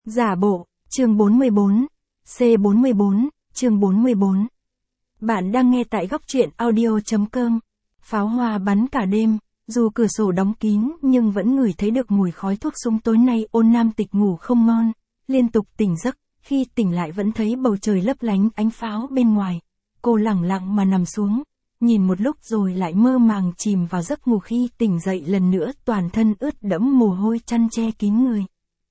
Giả bộ, chương 44, C44, chương 44. Bạn đang nghe tại góc truyện audio.com. Pháo hoa bắn cả đêm, dù cửa sổ đóng kín nhưng vẫn ngửi thấy được mùi khói thuốc súng. Tối nay Ôn Nam Tịch ngủ không ngon, liên tục tỉnh giấc, khi tỉnh lại vẫn thấy bầu trời lấp lánh ánh pháo bên ngoài. Cô lẳng lặng mà nằm xuống, nhìn một lúc rồi lại mơ màng chìm vào giấc ngủ. Khi tỉnh dậy lần nữa toàn thân ướt đẫm mồ hôi, chăn che kín người.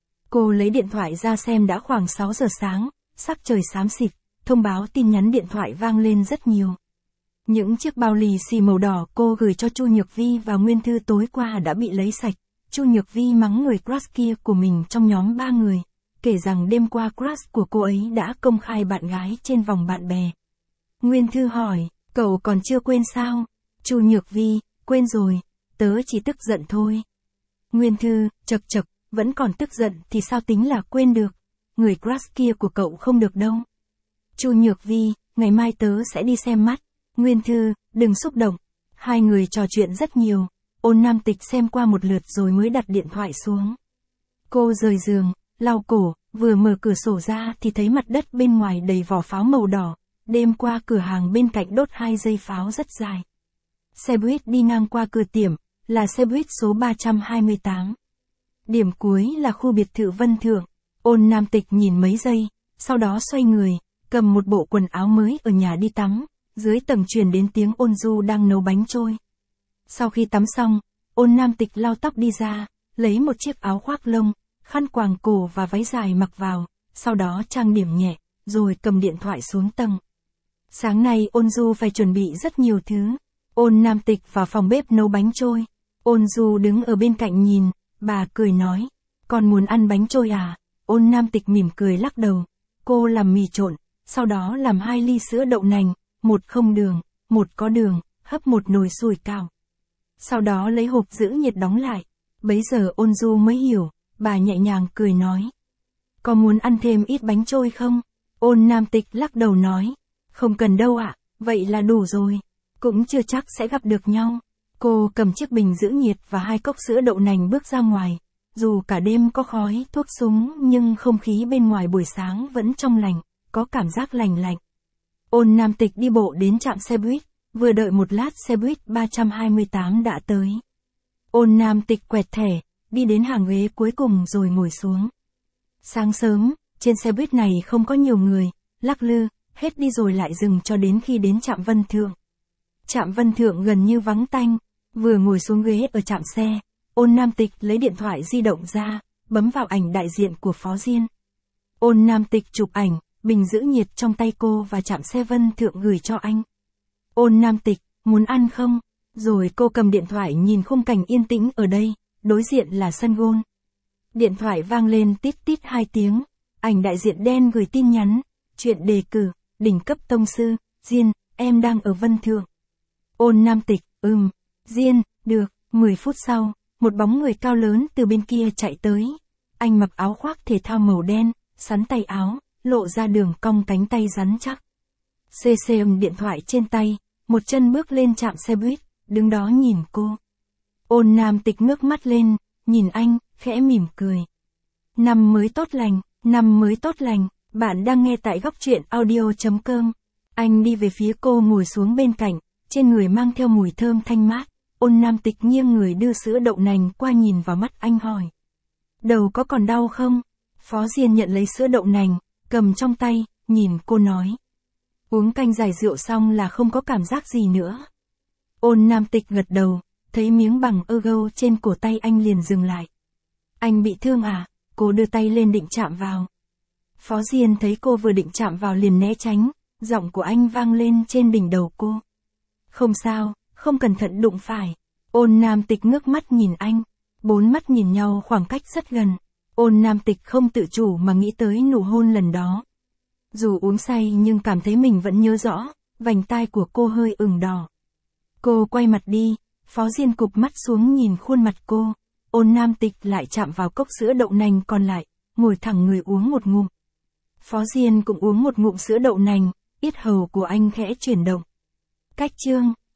Cô lấy điện thoại ra xem đã khoảng 6 giờ sáng, sắc trời xám xịt, thông báo tin nhắn điện thoại vang lên rất nhiều. Những chiếc bao lì xì màu đỏ cô gửi cho Chu Nhược Vi và Nguyên Thư tối qua đã bị lấy sạch. Chu Nhược Vi mắng người crush kia của mình trong nhóm 3 người, kể rằng đêm qua crush của cô ấy đã công khai bạn gái trên vòng bạn bè. Nguyên Thư hỏi, cậu còn chưa quên sao? Chu Nhược Vi, quên rồi, tớ chỉ tức giận thôi. Nguyên Thư, chậc chậc, vẫn còn tức giận thì sao tính là quên được, người crush kia của cậu không được đâu. Chu Nhược Vi, ngày mai tớ sẽ đi xem mắt. Nguyên Thư, đừng xúc động. Hai người trò chuyện rất nhiều, Ôn Nam Tịch xem qua một lượt rồi mới đặt điện thoại xuống. Cô rời giường, lau cổ, vừa mở cửa sổ ra thì thấy mặt đất bên ngoài đầy vỏ pháo màu đỏ. Đêm qua cửa hàng bên cạnh đốt 2 dây pháo rất dài. Xe buýt đi ngang qua cửa tiệm, là xe buýt số 328. Điểm cuối là khu biệt thự Vân Thượng. Ôn Nam Tịch nhìn mấy giây, sau đó xoay người, cầm một bộ quần áo mới ở nhà đi tắm. Dưới tầng truyền đến tiếng Ôn Du đang nấu bánh trôi. Sau khi tắm xong, Ôn Nam Tịch lau tóc đi ra, lấy một chiếc áo khoác lông, khăn quàng cổ và váy dài mặc vào, sau đó trang điểm nhẹ, rồi cầm điện thoại xuống tầng. Sáng nay Ôn Du phải chuẩn bị rất nhiều thứ. Ôn Nam Tịch vào phòng bếp nấu bánh trôi. Ôn Du đứng ở bên cạnh nhìn, bà cười nói, con muốn ăn bánh trôi à? Ôn Nam Tịch mỉm cười lắc đầu. Cô làm mì trộn, sau đó làm 2 ly sữa đậu nành, một không đường, một có đường, hấp một nồi sủi cảo. Sau đó lấy hộp giữ nhiệt đóng lại. Bấy giờ Ôn Du mới hiểu, bà nhẹ nhàng cười nói, có muốn ăn thêm ít bánh trôi không? Ôn Nam Tịch lắc đầu nói, không cần đâu ạ, vậy là đủ rồi, cũng chưa chắc sẽ gặp được nhau. Cô cầm chiếc bình giữ nhiệt và 2 cốc sữa đậu nành bước ra ngoài. Dù cả đêm có khói thuốc súng nhưng không khí bên ngoài buổi sáng vẫn trong lành, có cảm giác lành lạnh. Ôn Nam Tịch đi bộ đến trạm xe buýt, vừa đợi một lát xe buýt 328 đã tới. Ôn Nam Tịch quẹt thẻ, đi đến hàng ghế cuối cùng rồi ngồi xuống. Sáng sớm, trên xe buýt này không có nhiều người, lắc lư, hết đi rồi lại dừng cho đến khi đến trạm Vân Thượng. Trạm Vân Thượng gần như vắng tanh, vừa ngồi xuống ghế ở trạm xe, Ôn Nam Tịch lấy điện thoại di động ra, bấm vào ảnh đại diện của Phó Diên. Ôn Nam Tịch chụp ảnh, bình giữ nhiệt trong tay cô và trạm xe Vân Thượng gửi cho anh. Ôn Nam Tịch, muốn ăn không? Rồi cô cầm điện thoại nhìn khung cảnh yên tĩnh ở đây, đối diện là sân gôn. Điện thoại vang lên tít tít 2 tiếng, ảnh đại diện đen gửi tin nhắn, chuyện đề cử, đỉnh cấp tông sư, Diên, em đang ở Vân Thượng. Ôn Nam Tịch, Diên, được. 10 phút sau, một bóng người cao lớn từ bên kia chạy tới. Anh mặc áo khoác thể thao màu đen, sắn tay áo, lộ ra đường cong cánh tay rắn chắc. CCM điện thoại trên tay, một chân bước lên trạm xe buýt, đứng đó nhìn cô. Ôn Nam Tịch ngước mắt lên, nhìn anh, khẽ mỉm cười. Năm mới tốt lành, năm mới tốt lành, bạn đang nghe tại góc truyện audio.com. Anh đi về phía cô ngồi xuống bên cạnh, trên người mang theo mùi thơm thanh mát. Ôn Nam Tịch nghiêng người đưa sữa đậu nành qua nhìn vào mắt anh hỏi. Đầu có còn đau không? Phó Diên nhận lấy sữa đậu nành, cầm trong tay, nhìn cô nói. Uống canh giải rượu xong là không có cảm giác gì nữa. Ôn Nam Tịch gật đầu, thấy miếng bằng ơ trên cổ tay anh liền dừng lại. Anh bị thương à? Cô đưa tay lên định chạm vào. Phó Diên thấy cô vừa định chạm vào liền né tránh, giọng của anh vang lên trên đỉnh đầu cô. Không sao, không cẩn thận đụng phải. Ôn Nam Tịch ngước mắt nhìn anh, 4 mắt nhìn nhau khoảng cách rất gần. Ôn Nam Tịch không tự chủ mà nghĩ tới nụ hôn lần đó. Dù uống say nhưng cảm thấy mình vẫn nhớ rõ, vành tai của cô hơi ửng đỏ. Cô quay mặt đi, Phó Diên cụp mắt xuống nhìn khuôn mặt cô. Ôn Nam Tịch lại chạm vào cốc sữa đậu nành còn lại, ngồi thẳng người uống một ngụm. Phó Diên cũng uống một ngụm sữa đậu nành, yết hầu của anh khẽ chuyển động. Cách chương